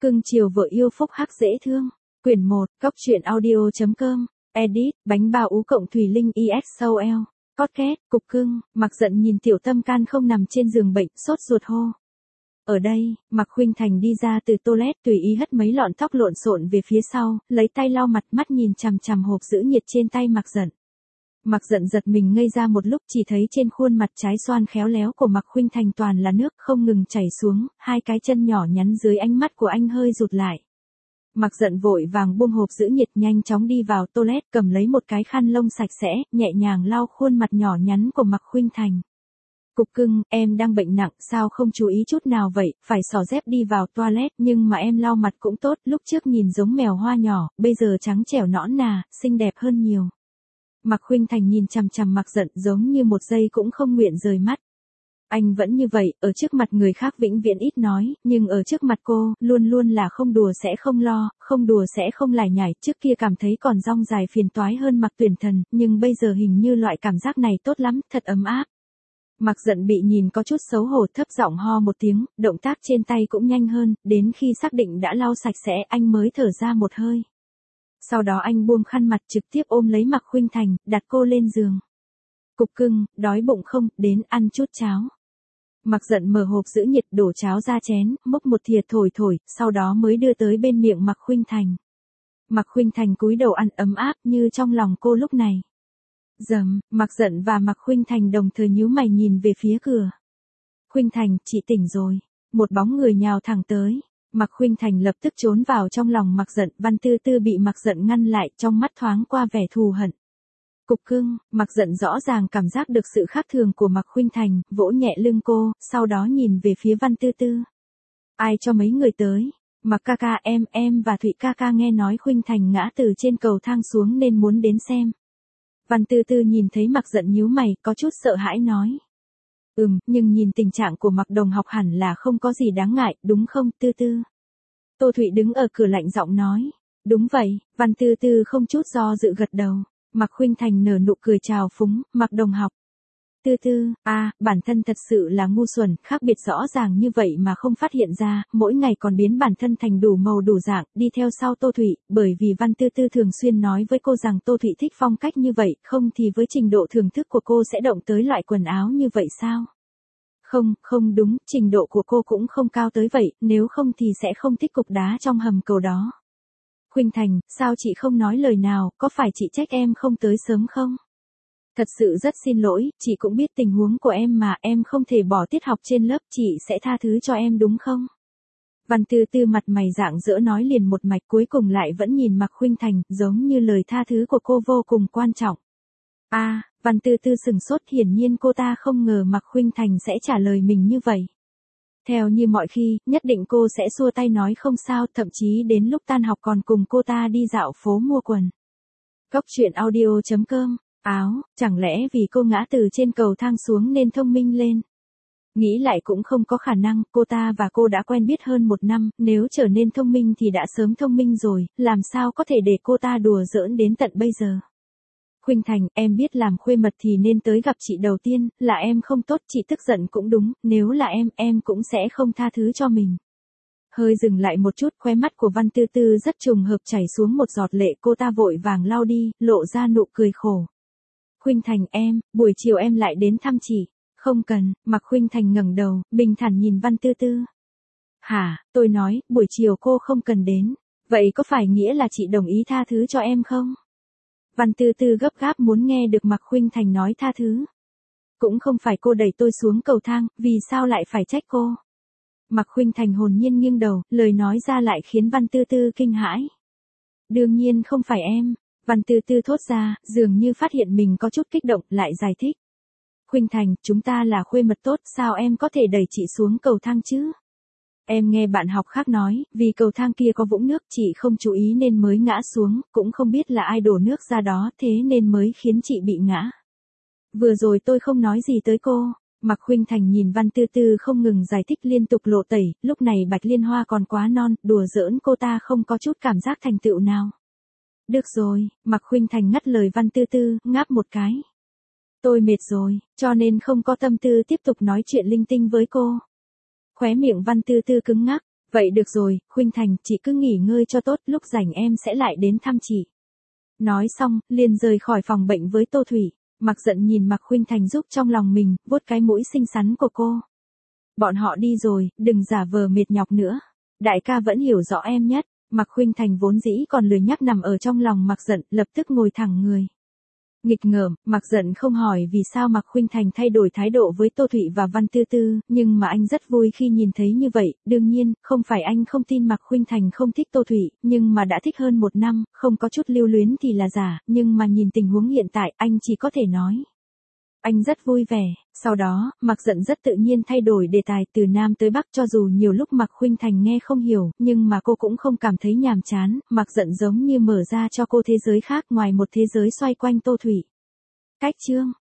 Cưng chiều vợ yêu phúc hắc dễ thương. Quyển 1, Cóc truyện audio.com, edit, bánh bao ú cộng Thùy Linh EXOL. Podcast, cục cưng, Mặc Giận nhìn Tiểu Tâm Can không nằm trên giường bệnh, sốt ruột hô. Ở đây, Mạc Khuynh Thành đi ra từ toilet tùy ý hất mấy lọn tóc lộn xộn về phía sau, lấy tay lau mặt, mắt nhìn chằm chằm hộp giữ nhiệt trên tay Mạc Giận. Mạc Giận giật mình ngây ra một lúc, chỉ thấy trên khuôn mặt trái xoan khéo léo của Mạc Khuynh Thành toàn là nước không ngừng chảy xuống, hai cái chân nhỏ nhắn dưới ánh mắt của anh hơi rụt lại. Mạc Giận vội vàng buông hộp giữ nhiệt, nhanh chóng đi vào toilet, cầm lấy một cái khăn lông sạch sẽ, nhẹ nhàng lau khuôn mặt nhỏ nhắn của Mạc Khuynh Thành. Cục cưng, em đang bệnh nặng, sao không chú ý chút nào vậy, phải xỏ dép đi vào toilet, nhưng mà em lau mặt cũng tốt, lúc trước nhìn giống mèo hoa nhỏ, bây giờ trắng trẻo nõn nà, xinh đẹp hơn nhiều. Mạc Khuynh Thành nhìn chằm chằm Mạc Giận giống như một giây cũng không nguyện rời mắt. Anh vẫn như vậy, ở trước mặt người khác vĩnh viễn ít nói, nhưng ở trước mặt cô, luôn luôn là không đùa sẽ không lo, không đùa sẽ không lải nhải, trước kia cảm thấy còn dong dài phiền toái hơn Mạc Tuyển Thần, nhưng bây giờ hình như loại cảm giác này tốt lắm, thật ấm áp. Mạc Giận bị nhìn có chút xấu hổ, thấp giọng ho một tiếng, động tác trên tay cũng nhanh hơn, đến khi xác định đã lau sạch sẽ anh mới thở ra một hơi. Sau đó anh buông khăn mặt trực tiếp ôm lấy Mạc Khuynh Thành, đặt cô lên giường. Cục cưng, đói bụng không, đến ăn chút cháo. Mạc Giận mở hộp giữ nhiệt, đổ cháo ra chén, múc một thìa thổi thổi, sau đó mới đưa tới bên miệng Mạc Khuynh Thành. Mạc Khuynh Thành cúi đầu ăn ấm áp như trong lòng cô lúc này. Dầm, Mạc Giận và Mạc Khuynh Thành đồng thời nhíu mày nhìn về phía cửa. Khuynh Thành, chị tỉnh rồi. Một bóng người nhào thẳng tới. Mạc Khuynh Thành lập tức trốn vào trong lòng Mạc Giận, Văn Tư Tư bị Mạc Giận ngăn lại, trong mắt thoáng qua vẻ thù hận. Cục cưng, Mạc Giận rõ ràng cảm giác được sự khác thường của Mạc Khuynh Thành, vỗ nhẹ lưng cô, sau đó nhìn về phía Văn Tư Tư. Ai cho mấy người tới? Mạc ca ca, em và Thụy ca ca nghe nói Khuynh Thành ngã từ trên cầu thang xuống nên muốn đến xem. Văn Tư Tư nhìn thấy Mạc Giận nhíu mày, có chút sợ hãi nói. Nhưng nhìn tình trạng của Mạc đồng học hẳn là không có gì đáng ngại, đúng không, Tư Tư? Tô Thụy đứng ở cửa lạnh giọng nói. Đúng vậy, Văn Tư Tư không chút do dự gật đầu. Mạc Khuynh Thành nở nụ cười chào phúng, Mạc đồng học. Tư Tư, bản thân thật sự là ngu xuẩn, khác biệt rõ ràng như vậy mà không phát hiện ra, mỗi ngày còn biến bản thân thành đủ màu đủ dạng, đi theo sau Tô Thụy, bởi vì Văn Tư Tư thường xuyên nói với cô rằng Tô Thụy thích phong cách như vậy, không thì với trình độ thưởng thức của cô sẽ động tới loại quần áo như vậy sao? Không đúng, trình độ của cô cũng không cao tới vậy, nếu không thì sẽ không thích cục đá trong hầm cầu đó. Khuynh Thành, sao chị không nói lời nào, có phải chị trách em không tới sớm không? Thật sự rất xin lỗi, chị cũng biết tình huống của em mà, em không thể bỏ tiết học trên lớp, chị sẽ tha thứ cho em đúng không? Văn Tư Tư mặt mày rạng rỡ nói liền một mạch, cuối cùng lại vẫn nhìn Mạc Khuynh Thành, giống như lời tha thứ của cô vô cùng quan trọng. Văn Tư Tư sừng sốt, hiển nhiên cô ta không ngờ Mạc Khuynh Thành sẽ trả lời mình như vậy. Theo như mọi khi, nhất định cô sẽ xua tay nói không sao, thậm chí đến lúc tan học còn cùng cô ta đi dạo phố mua quần. Cóc truyện audio.com, chẳng lẽ vì cô ngã từ trên cầu thang xuống nên thông minh lên? Nghĩ lại cũng không có khả năng, cô ta và cô đã quen biết hơn 1 năm, nếu trở nên thông minh thì đã sớm thông minh rồi, làm sao có thể để cô ta đùa giỡn đến tận bây giờ? Khuynh Thành, em biết làm khuê mật thì nên tới gặp chị đầu tiên, là em không tốt, chị tức giận cũng đúng, nếu là em cũng sẽ không tha thứ cho mình. Hơi dừng lại một chút, khóe mắt của Văn Tư Tư rất trùng hợp chảy xuống một giọt lệ, cô ta vội vàng lau đi, lộ ra nụ cười khổ. Khuynh Thành buổi chiều em lại đến thăm chị. Không cần, Mạc Khuynh Thành ngẩng đầu, bình thản nhìn Văn Tư Tư. Hả, tôi nói, buổi chiều cô không cần đến. Vậy có phải nghĩa là chị đồng ý tha thứ cho em không? Văn Tư Tư gấp gáp muốn nghe được Mạc Khuynh Thành nói tha thứ. Cũng không phải cô đẩy tôi xuống cầu thang, vì sao lại phải trách cô? Mạc Khuynh Thành hồn nhiên nghiêng đầu, lời nói ra lại khiến Văn Tư Tư kinh hãi. Đương nhiên không phải em. Văn Tư Tư thốt ra, dường như phát hiện mình có chút kích động, lại giải thích. Khuynh Thành, chúng ta là khuê mật tốt, sao em có thể đẩy chị xuống cầu thang chứ? Em nghe bạn học khác nói, vì cầu thang kia có vũng nước, chị không chú ý nên mới ngã xuống, cũng không biết là ai đổ nước ra đó, thế nên mới khiến chị bị ngã. Vừa rồi tôi không nói gì tới cô. Mạc Khuynh Thành nhìn Văn Tư Tư không ngừng giải thích liên tục lộ tẩy, lúc này Bạch Liên Hoa còn quá non, đùa giỡn cô ta không có chút cảm giác thành tựu nào. Được rồi, Mạc Khuynh Thành ngắt lời Văn Tư Tư, ngáp một cái. Tôi mệt rồi, cho nên không có tâm tư tiếp tục nói chuyện linh tinh với cô. Khóe miệng Văn Tư Tư cứng ngắc, Vậy được rồi, Khuynh Thành, chị cứ nghỉ ngơi cho tốt, lúc rảnh em sẽ lại đến thăm chị. Nói xong, liền rời khỏi phòng bệnh với Tô Thủy. Mặc Giận nhìn Mạc Khuynh Thành giúp trong lòng mình, vuốt cái mũi xinh xắn của cô. Bọn họ đi rồi, đừng giả vờ mệt nhọc nữa. Đại ca vẫn hiểu rõ em nhất. Mạc Khuynh Thành vốn dĩ còn lười nhác nằm ở trong lòng Mạc Giận, lập tức ngồi thẳng người. Nghịch ngợm, Mạc Giận không hỏi vì sao Mạc Khuynh Thành thay đổi thái độ với Tô Thụy và Văn Tư Tư, nhưng mà anh rất vui khi nhìn thấy như vậy, đương nhiên, không phải anh không tin Mạc Khuynh Thành không thích Tô Thụy, nhưng mà đã thích hơn 1 năm, không có chút lưu luyến thì là giả, nhưng mà nhìn tình huống hiện tại, anh chỉ có thể nói. Anh rất vui vẻ, sau đó, Mạc Giận rất tự nhiên thay đổi đề tài từ Nam tới Bắc cho dù nhiều lúc Mạc Khuynh Thành nghe không hiểu, nhưng mà cô cũng không cảm thấy nhàm chán, Mạc Giận giống như mở ra cho cô thế giới khác ngoài một thế giới xoay quanh Tô Thụy. Cách chương